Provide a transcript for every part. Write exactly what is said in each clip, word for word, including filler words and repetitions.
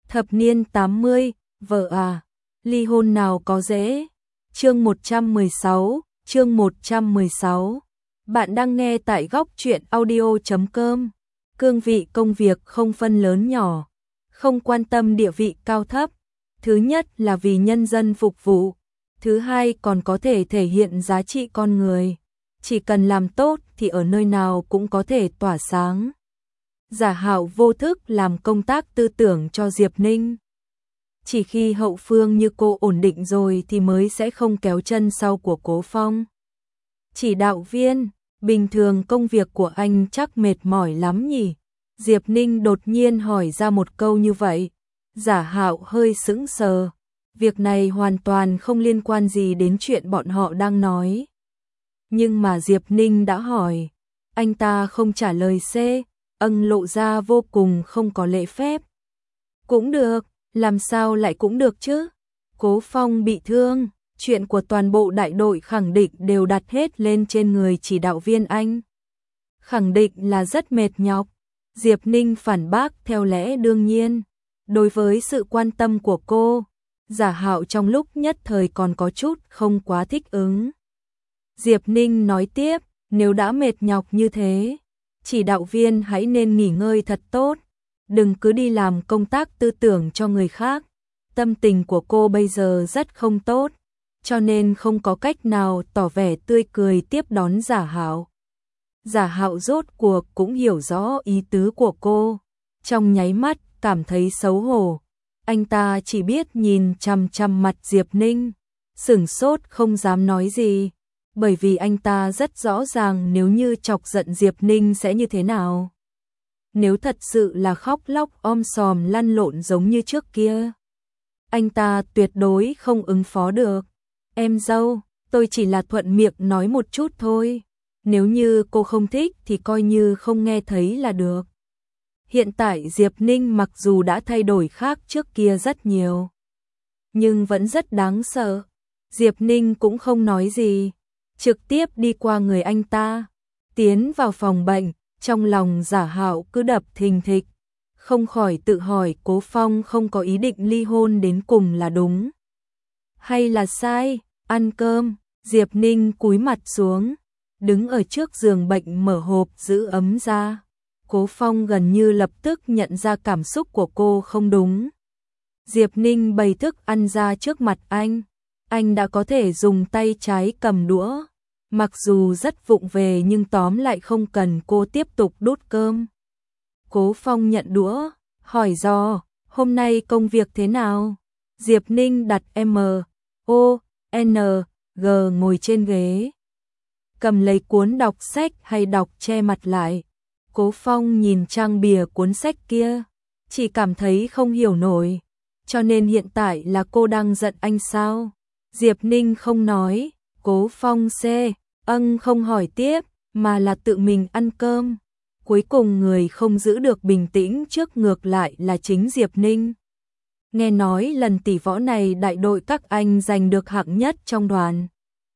Thập niên tám mươi, vợ à, ly hôn nào có dễ. Chương một trăm mười sáu, chương một trăm mười sáu. Bạn đang nghe tại góc truyện audio chấm com. Cương vị công việc không phân lớn nhỏ, không quan tâm địa vị cao thấp. Thứ nhất là vì nhân dân phục vụ, thứ hai còn có thể thể hiện giá trị con người. Chỉ cần làm tốt thì ở nơi nào cũng có thể tỏa sáng. Giả Hạo vô thức làm công tác tư tưởng cho Diệp Ninh. Chỉ khi hậu phương như cô ổn định rồi thì mới sẽ không kéo chân sau của Cố Phong. Chỉ đạo viên, bình thường công việc của anh chắc mệt mỏi lắm nhỉ? Diệp Ninh đột nhiên hỏi ra một câu như vậy. Giả Hạo hơi sững sờ. Việc này hoàn toàn không liên quan gì đến chuyện bọn họ đang nói. Nhưng mà Diệp Ninh đã hỏi, anh ta không trả lời C, âng lộ ra vô cùng không có lễ phép. Cũng được, làm sao lại cũng được chứ? Cố Phong bị thương, chuyện của toàn bộ đại đội khẳng định đều đặt hết lên trên người chỉ đạo viên anh. Khẳng định là rất mệt nhọc. Diệp Ninh phản bác theo lẽ đương nhiên. Đối với sự quan tâm của cô, Giả Hạo trong lúc nhất thời còn có chút không quá thích ứng. Diệp Ninh nói tiếp, nếu đã mệt nhọc như thế, chỉ đạo viên hãy nên nghỉ ngơi thật tốt, đừng cứ đi làm công tác tư tưởng cho người khác. Tâm tình của cô bây giờ rất không tốt, cho nên không có cách nào tỏ vẻ tươi cười tiếp đón Giả Hạo. Giả Hạo rốt cuộc cũng hiểu rõ ý tứ của cô, trong nháy mắt cảm thấy xấu hổ. Anh ta chỉ biết nhìn chằm chằm mặt Diệp Ninh, sửng sốt không dám nói gì, bởi vì anh ta rất rõ ràng nếu như chọc giận Diệp Ninh sẽ như thế nào. Nếu thật sự là khóc lóc om sòm lăn lộn giống như trước kia, anh ta tuyệt đối không ứng phó được. Em dâu, tôi chỉ là thuận miệng nói một chút thôi, nếu như cô không thích thì coi như không nghe thấy là được. Hiện tại Diệp Ninh mặc dù đã thay đổi khác trước kia rất nhiều, nhưng vẫn rất đáng sợ. Diệp Ninh cũng không nói gì, trực tiếp đi qua người anh ta, tiến vào phòng bệnh. Trong lòng Giả Hạo cứ đập thình thịch, không khỏi tự hỏi Cố Phong không có ý định ly hôn đến cùng là đúng hay là sai. Ăn cơm, Diệp Ninh cúi mặt xuống, đứng ở trước giường bệnh mở hộp giữ ấm ra. Cố Phong gần như lập tức nhận ra cảm xúc của cô không đúng. Diệp Ninh bày thức ăn ra trước mặt anh, anh đã có thể dùng tay trái cầm đũa. Mặc dù rất vụng về nhưng tóm lại không cần cô tiếp tục đút cơm. Cố Phong nhận đũa, hỏi dò, hôm nay công việc thế nào? Diệp Ninh đặt M, O, N, G ngồi trên ghế, cầm lấy cuốn đọc sách hay đọc che mặt lại. Cố Phong nhìn trang bìa cuốn sách kia, chỉ cảm thấy không hiểu nổi. Cho nên hiện tại là cô đang giận anh sao? Diệp Ninh không nói. Cố Phong C, âng không hỏi tiếp, mà là tự mình ăn cơm. Cuối cùng người không giữ được bình tĩnh trước ngược lại là chính Diệp Ninh. Nghe nói lần tỷ võ này đại đội các anh giành được hạng nhất trong đoàn.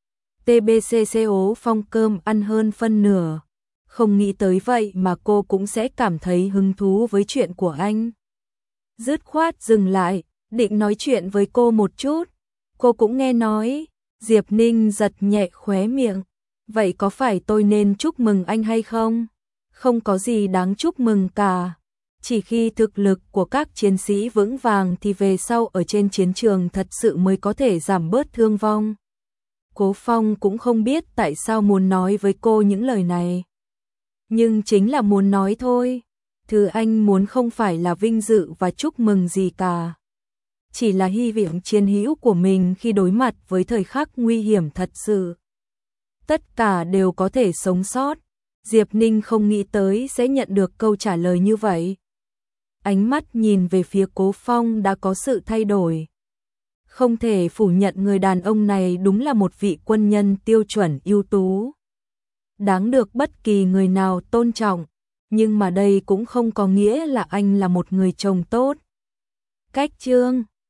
tê bê xê Cố Phong cơm ăn hơn phân nửa. Không nghĩ tới vậy mà cô cũng sẽ cảm thấy hứng thú với chuyện của anh. Dứt khoát dừng lại, định nói chuyện với cô một chút. Cô cũng nghe nói. Diệp Ninh giật nhẹ khóe miệng. Vậy có phải tôi nên chúc mừng anh hay không? Không có gì đáng chúc mừng cả. Chỉ khi thực lực của các chiến sĩ vững vàng thì về sau ở trên chiến trường thật sự mới có thể giảm bớt thương vong. Cố Phong cũng không biết tại sao muốn nói với cô những lời này. Nhưng chính là muốn nói thôi. Thứ anh muốn không phải là vinh dự và chúc mừng gì cả. Chỉ là hy vọng chiến hữu của mình khi đối mặt với thời khắc nguy hiểm thật sự, tất cả đều có thể sống sót. Diệp Ninh không nghĩ tới sẽ nhận được câu trả lời như vậy. Ánh mắt nhìn về phía Cố Phong đã có sự thay đổi. Không thể phủ nhận người đàn ông này đúng là một vị quân nhân tiêu chuẩn ưu tú, đáng được bất kỳ người nào tôn trọng. Nhưng mà đây cũng không có nghĩa là anh là một người chồng tốt. Cách chương